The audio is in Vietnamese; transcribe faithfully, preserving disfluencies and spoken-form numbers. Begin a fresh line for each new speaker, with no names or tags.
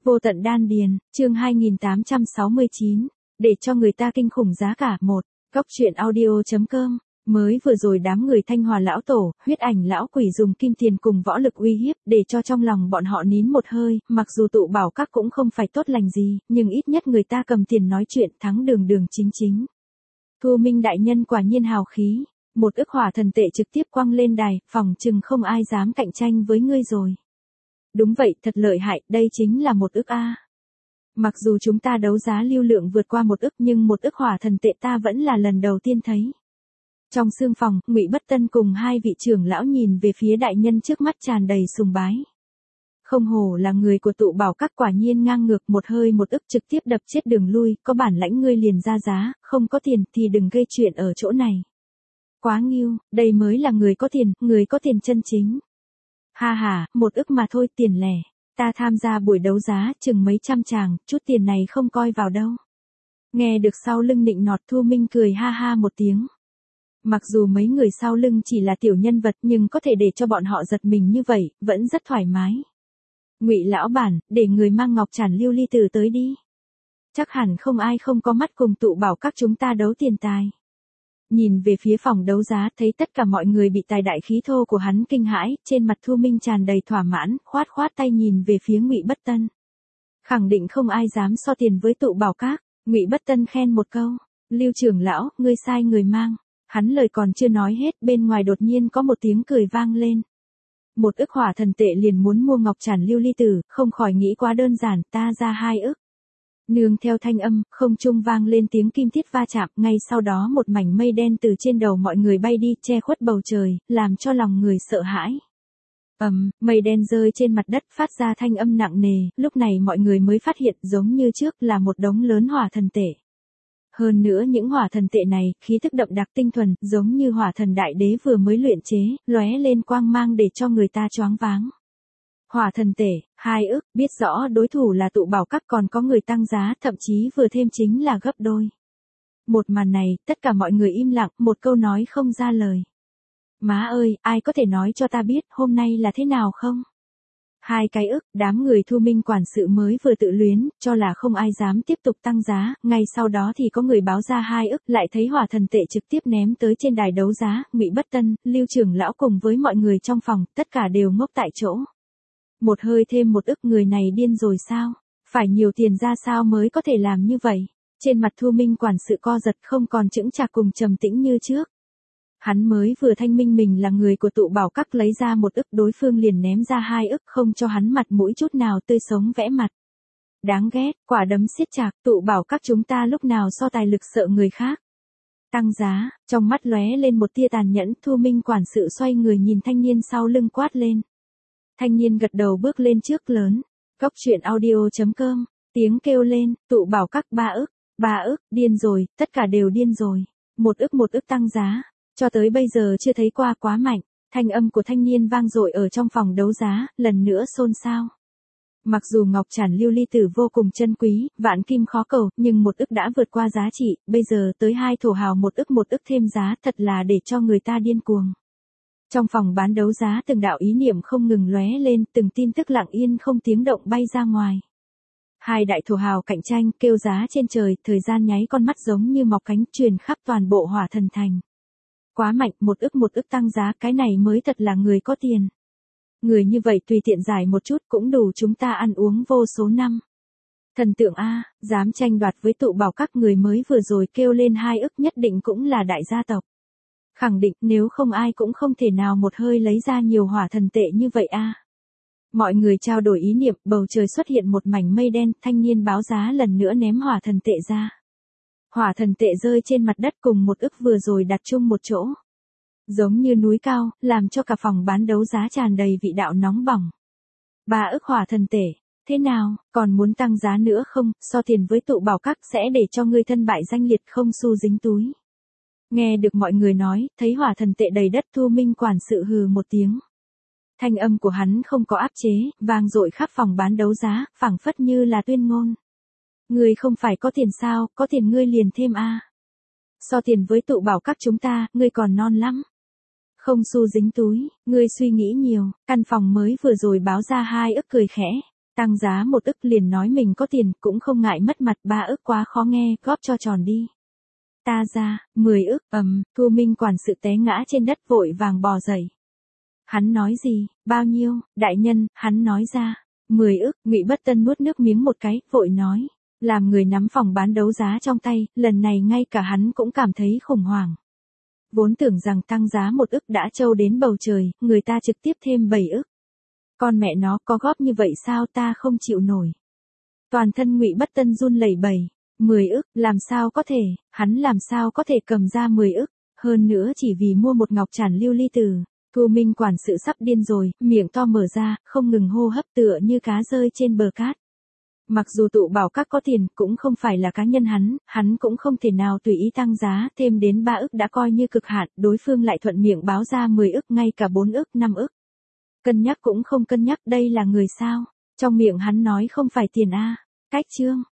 Vô tận đan điền, chương hai nghìn tám trăm sáu mươi chín, để cho người ta kinh khủng giá cả. Một, Góc truyện audio.com, mới vừa rồi đám người Thanh Hòa lão tổ, huyết ảnh lão quỷ dùng kim tiền cùng võ lực uy hiếp, để cho trong lòng bọn họ nín một hơi, mặc dù tụ bảo các cũng không phải tốt lành gì, nhưng ít nhất người ta cầm tiền nói chuyện thắng đường đường chính chính. Thu Minh đại nhân quả nhiên hào khí, một ức hỏa thần tệ trực tiếp quăng lên đài, phòng chừng không ai dám cạnh tranh với ngươi rồi. Đúng vậy, thật lợi hại, đây chính là một ức a. Mặc dù chúng ta đấu giá lưu lượng vượt qua một ức nhưng một ức hỏa thần tệ ta vẫn là lần đầu tiên thấy. Trong sương phòng, Ngụy Bất Tân cùng hai vị trưởng lão nhìn về phía đại nhân trước mắt tràn đầy sùng bái. Không hổ là người của tụ bảo các, quả nhiên ngang ngược, một hơi một ức trực tiếp đập chết đường lui, có bản lãnh ngươi liền ra giá, không có tiền thì đừng gây chuyện ở chỗ này. Quá nghiêu, đây mới là người có tiền, người có tiền chân chính. Ha ha, một ức mà thôi, tiền lẻ. Ta tham gia buổi đấu giá chừng mấy trăm tràng, chút tiền này không coi vào đâu. Nghe được sau lưng nịnh nọt, Thu Minh cười ha ha một tiếng. Mặc dù mấy người sau lưng chỉ là tiểu nhân vật nhưng có thể để cho bọn họ giật mình như vậy, vẫn rất thoải mái. Ngụy lão bản, để người mang ngọc trản lưu ly tử tới đi. Chắc hẳn không ai không có mắt cùng tụ bảo các chúng ta đấu tiền tài. Nhìn về phía phòng đấu giá, thấy tất cả mọi người bị tài đại khí thô của hắn kinh hãi, trên mặt Thu Minh tràn đầy thỏa mãn, khoát khoát tay nhìn về phía Ngụy Bất Tân. Khẳng định không ai dám so tiền với tụ bảo các. Ngụy Bất Tân khen một câu, Lưu trưởng lão, ngươi sai người mang. Hắn lời còn chưa nói hết, bên ngoài đột nhiên có một tiếng cười vang lên. Một ức hỏa thần tệ liền muốn mua ngọc trản lưu ly tử, không khỏi nghĩ quá đơn giản, ta ra hai ức. Nương theo thanh âm, không trung vang lên tiếng kim thiết va chạm, ngay sau đó một mảnh mây đen từ trên đầu mọi người bay đi, che khuất bầu trời, làm cho lòng người sợ hãi. Ầm, um, mây đen rơi trên mặt đất phát ra thanh âm nặng nề, lúc này mọi người mới phát hiện giống như trước là một đống lớn hỏa thần tệ. Hơn nữa những hỏa thần tệ này, khí thức đậm đặc tinh thuần, giống như hỏa thần đại đế vừa mới luyện chế, lóe lên quang mang để cho người ta choáng váng. Hỏa thần tể, hai ức, biết rõ đối thủ là tụ bảo các, còn có người tăng giá, thậm chí vừa thêm chính là gấp đôi. Một màn này, tất cả mọi người im lặng, một câu nói không ra lời. Má ơi, ai có thể nói cho ta biết, hôm nay là thế nào không? Hai cái ức, đám người Thu Minh quản sự mới vừa tự luyến, cho là không ai dám tiếp tục tăng giá, ngay sau đó thì có người báo ra hai ức, lại thấy hỏa thần tệ trực tiếp ném tới trên đài đấu giá, Ngụy Bất Tân, Lưu trưởng lão cùng với mọi người trong phòng, tất cả đều ngốc tại chỗ. Một hơi thêm một ức, người này điên rồi sao? Phải nhiều tiền ra sao mới có thể làm như vậy? Trên mặt Thu Minh quản sự co giật, không còn chững chạc cùng trầm tĩnh như trước. Hắn mới vừa thanh minh mình là người của tụ bảo các, lấy ra một ức, đối phương liền ném ra hai ức, không cho hắn mặt mũi chút nào, tươi sống vẽ mặt. Đáng ghét, quả đấm siết chặt, tụ bảo các chúng ta lúc nào so tài lực sợ người khác. Tăng giá, trong mắt lóe lên một tia tàn nhẫn, Thu Minh quản sự xoay người nhìn thanh niên sau lưng quát lên. Thanh niên gật đầu bước lên trước lớn. Góc truyện audio.com, tiếng kêu lên, tụ bảo các ba ức, ba ức, điên rồi, tất cả đều điên rồi. Một ức một ức tăng giá, cho tới bây giờ chưa thấy qua, quá mạnh. Thanh âm của thanh niên vang dội ở trong phòng đấu giá, lần nữa xôn xao. Mặc dù ngọc trản lưu ly tử vô cùng chân quý, vạn kim khó cầu, nhưng một ức đã vượt qua giá trị, bây giờ tới hai thổ hào một ức một ức thêm giá, thật là để cho người ta điên cuồng. Trong phòng bán đấu giá, từng đạo ý niệm không ngừng lóe lên, từng tin tức lặng yên không tiếng động bay ra ngoài. Hai đại thổ hào cạnh tranh, kêu giá trên trời, thời gian nháy con mắt giống như mọc cánh, truyền khắp toàn bộ hỏa thần thành. Quá mạnh, một ức một ức tăng giá, cái này mới thật là người có tiền. Người như vậy tùy tiện giải một chút cũng đủ chúng ta ăn uống vô số năm. Thần tượng A, dám tranh đoạt với tụ bảo các, người mới vừa rồi kêu lên hai ức nhất định cũng là đại gia tộc. Khẳng định, nếu không ai cũng không thể nào một hơi lấy ra nhiều hỏa thần tệ như vậy a. Mọi người trao đổi ý niệm, bầu trời xuất hiện một mảnh mây đen, thanh niên báo giá lần nữa ném hỏa thần tệ ra. Hỏa thần tệ rơi trên mặt đất cùng một ức vừa rồi đặt chung một chỗ. Giống như núi cao, làm cho cả phòng bán đấu giá tràn đầy vị đạo nóng bỏng. Ba ức hỏa thần tệ, thế nào, còn muốn tăng giá nữa không, so tiền với tụ bảo các sẽ để cho ngươi thân bại danh liệt, không xu dính túi. Nghe được mọi người nói, thấy hỏa thần tệ đầy đất, Thu Minh quản sự hừ một tiếng. Thanh âm của hắn không có áp chế, vang dội khắp phòng bán đấu giá, phảng phất như là tuyên ngôn. Ngươi không phải có tiền sao, có tiền ngươi liền thêm a. So tiền với tụ bảo các chúng ta, ngươi còn non lắm. Không xu dính túi, ngươi suy nghĩ nhiều, căn phòng mới vừa rồi báo ra hai ức cười khẽ. Tăng giá một ức liền nói mình có tiền, cũng không ngại mất mặt, ba ức quá khó nghe, góp cho tròn đi. Ta ra, mười ức, ầm, Thu Minh quản sự té ngã trên đất vội vàng bò dậy. Hắn nói gì, bao nhiêu, đại nhân, hắn nói ra, mười ức, Ngụy Bất Tân nuốt nước miếng một cái, vội nói, làm người nắm phòng bán đấu giá trong tay, lần này ngay cả hắn cũng cảm thấy khủng hoảng. Vốn tưởng rằng tăng giá một ức đã trâu đến bầu trời, người ta trực tiếp thêm bảy ức. Con mẹ nó có góp như vậy sao, ta không chịu nổi. Toàn thân Ngụy Bất Tân run lẩy bẩy, mười ức, làm sao có thể, hắn làm sao có thể cầm ra mười ức, hơn nữa chỉ vì mua một ngọc trản lưu ly tử. Thu Minh quản sự sắp điên rồi, miệng to mở ra, không ngừng hô hấp tựa như cá rơi trên bờ cát. Mặc dù tụ bảo các có tiền, cũng không phải là cá nhân hắn, hắn cũng không thể nào tùy ý tăng giá, thêm đến ba ức đã coi như cực hạn, đối phương lại thuận miệng báo ra mười ức, ngay cả bốn ức, năm ức. Cân nhắc cũng không cân nhắc, đây là người sao? Trong miệng hắn nói không phải tiền a. Cách chương